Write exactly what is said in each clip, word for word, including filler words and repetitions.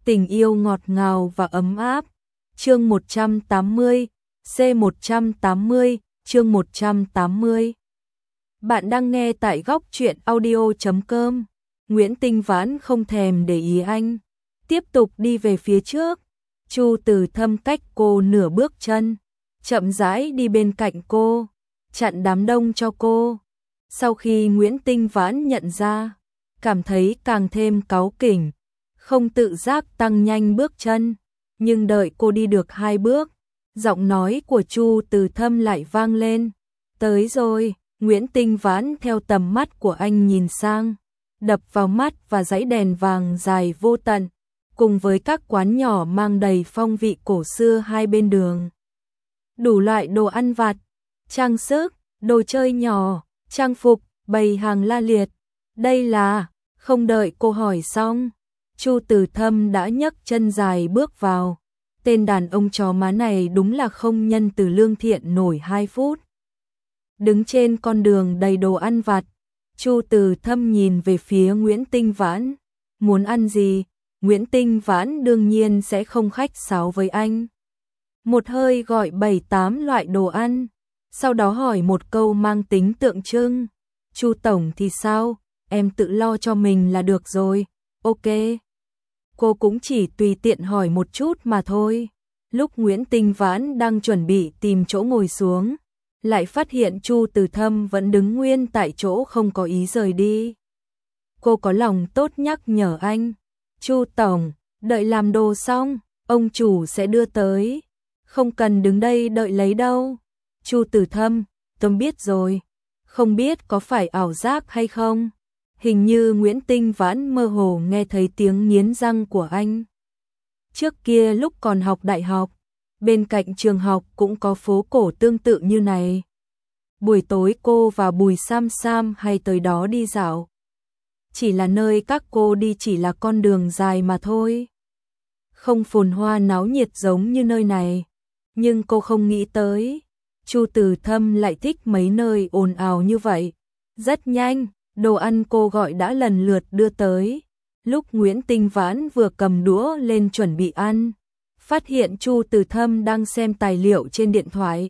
Tình yêu ngọt ngào và ấm áp. Chương một trăm tám mươi, C một trăm tám mươi, chương một trăm tám mươi. Bạn đang nghe tại góc truyện audio chấm com. Nguyễn Tinh Vãn không thèm để ý anh, tiếp tục đi về phía trước. Chu Từ Thâm cách cô nửa bước chân, chậm rãi đi bên cạnh cô, chặn đám đông cho cô. Sau khi Nguyễn Tinh Vãn nhận ra, cảm thấy càng thêm cáu kỉnh, không tự giác tăng nhanh bước chân, nhưng đợi cô đi được hai bước, giọng nói của Chu Từ Thâm lại vang lên. Tới rồi. Nguyễn Tinh Vãn theo tầm mắt của anh nhìn sang, đập vào mắt và dãy đèn vàng dài vô tận, cùng với các quán nhỏ mang đầy phong vị cổ xưa hai bên đường. Đủ loại đồ ăn vặt, trang sức, đồ chơi nhỏ, trang phục, bày hàng la liệt. Đây là... Không đợi cô hỏi xong, Chu Từ Thâm đã nhấc chân dài bước vào. Tên đàn ông chó má này đúng là không nhân từ lương thiện nổi hai phút. Đứng trên con đường đầy đồ ăn vặt, Chu Từ Thâm nhìn về phía Nguyễn Tinh Vãn. Muốn ăn gì? Nguyễn Tinh Vãn đương nhiên sẽ không khách sáo với anh. Một hơi gọi bảy tám loại đồ ăn, sau đó hỏi một câu mang tính tượng trưng. Chu tổng thì sao? Em tự lo cho mình là được rồi. Ok. Cô cũng chỉ tùy tiện hỏi một chút mà thôi. Lúc Nguyễn Tinh Vãn đang chuẩn bị tìm chỗ ngồi xuống, lại phát hiện Chu Từ Thâm vẫn đứng nguyên tại chỗ không có ý rời đi. Cô có lòng tốt nhắc nhở anh. Chu tổng, đợi làm đồ xong, ông chủ sẽ đưa tới. Không cần đứng đây đợi lấy đâu. Chu Từ Thâm, tôi biết rồi. Không biết có phải ảo giác hay không? Hình như Nguyễn Tinh Vãn mơ hồ nghe thấy tiếng nghiến răng của anh. Trước kia lúc còn học đại học, bên cạnh trường học cũng có phố cổ tương tự như này. Buổi tối cô và Bùi Sam Sam hay tới đó đi dạo. Chỉ là nơi các cô đi chỉ là con đường dài mà thôi. Không phồn hoa náo nhiệt giống như nơi này. Nhưng cô không nghĩ tới, Chu Từ Thâm lại thích mấy nơi ồn ào như vậy. Rất nhanh, đồ ăn cô gọi đã lần lượt đưa tới. Lúc Nguyễn Tinh Vãn vừa cầm đũa lên chuẩn bị ăn, phát hiện Chu Từ Thâm đang xem tài liệu trên điện thoại.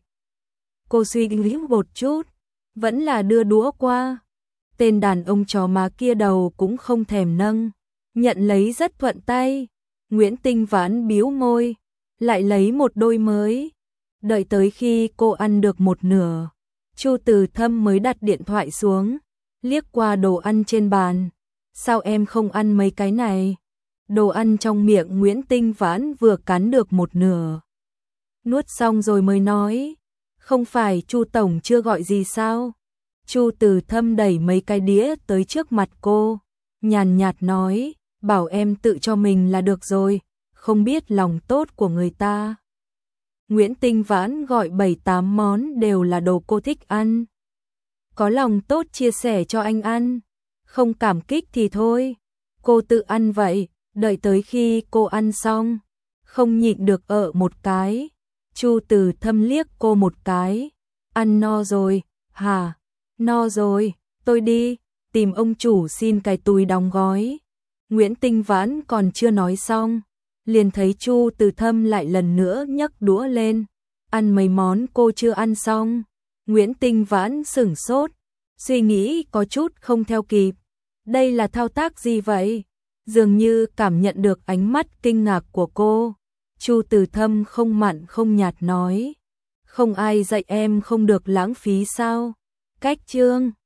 Cô suy nghĩ một chút, vẫn là đưa đũa qua. Tên đàn ông chó má kia đầu cũng không thèm nâng, nhận lấy rất thuận tay. Nguyễn Tinh Vãn bĩu môi, lại lấy một đôi mới. Đợi tới khi cô ăn được một nửa, Chu Từ Thâm mới đặt điện thoại xuống, liếc qua đồ ăn trên bàn. Sao em không ăn mấy cái này? Đồ ăn trong miệng Nguyễn Tinh Vãn vừa cắn được một nửa. Nuốt xong rồi mới nói, không phải Chu tổng chưa gọi gì sao? Chu Từ Thâm đẩy mấy cái đĩa tới trước mặt cô, nhàn nhạt nói, bảo em tự cho mình là được rồi, không biết lòng tốt của người ta. Nguyễn Tinh Vãn gọi bảy tám món đều là đồ cô thích ăn. Có lòng tốt chia sẻ cho anh ăn, không cảm kích thì thôi. Cô tự ăn vậy, đợi tới khi cô ăn xong, không nhịn được ợ một cái. Chu Từ Thâm liếc cô một cái. Ăn no rồi, hả? No rồi, tôi đi, tìm ông chủ xin cái túi đóng gói. Nguyễn Tinh Vãn còn chưa nói xong, liền thấy Chu Từ Thâm lại lần nữa nhấc đũa lên, ăn mấy món cô chưa ăn xong. Nguyễn Tinh Vãn sửng sốt, suy nghĩ có chút không theo kịp. Đây là thao tác gì vậy? Dường như cảm nhận được ánh mắt kinh ngạc của cô. Chu Từ Thâm không mặn không nhạt nói, không ai dạy em không được lãng phí sao? Cách chương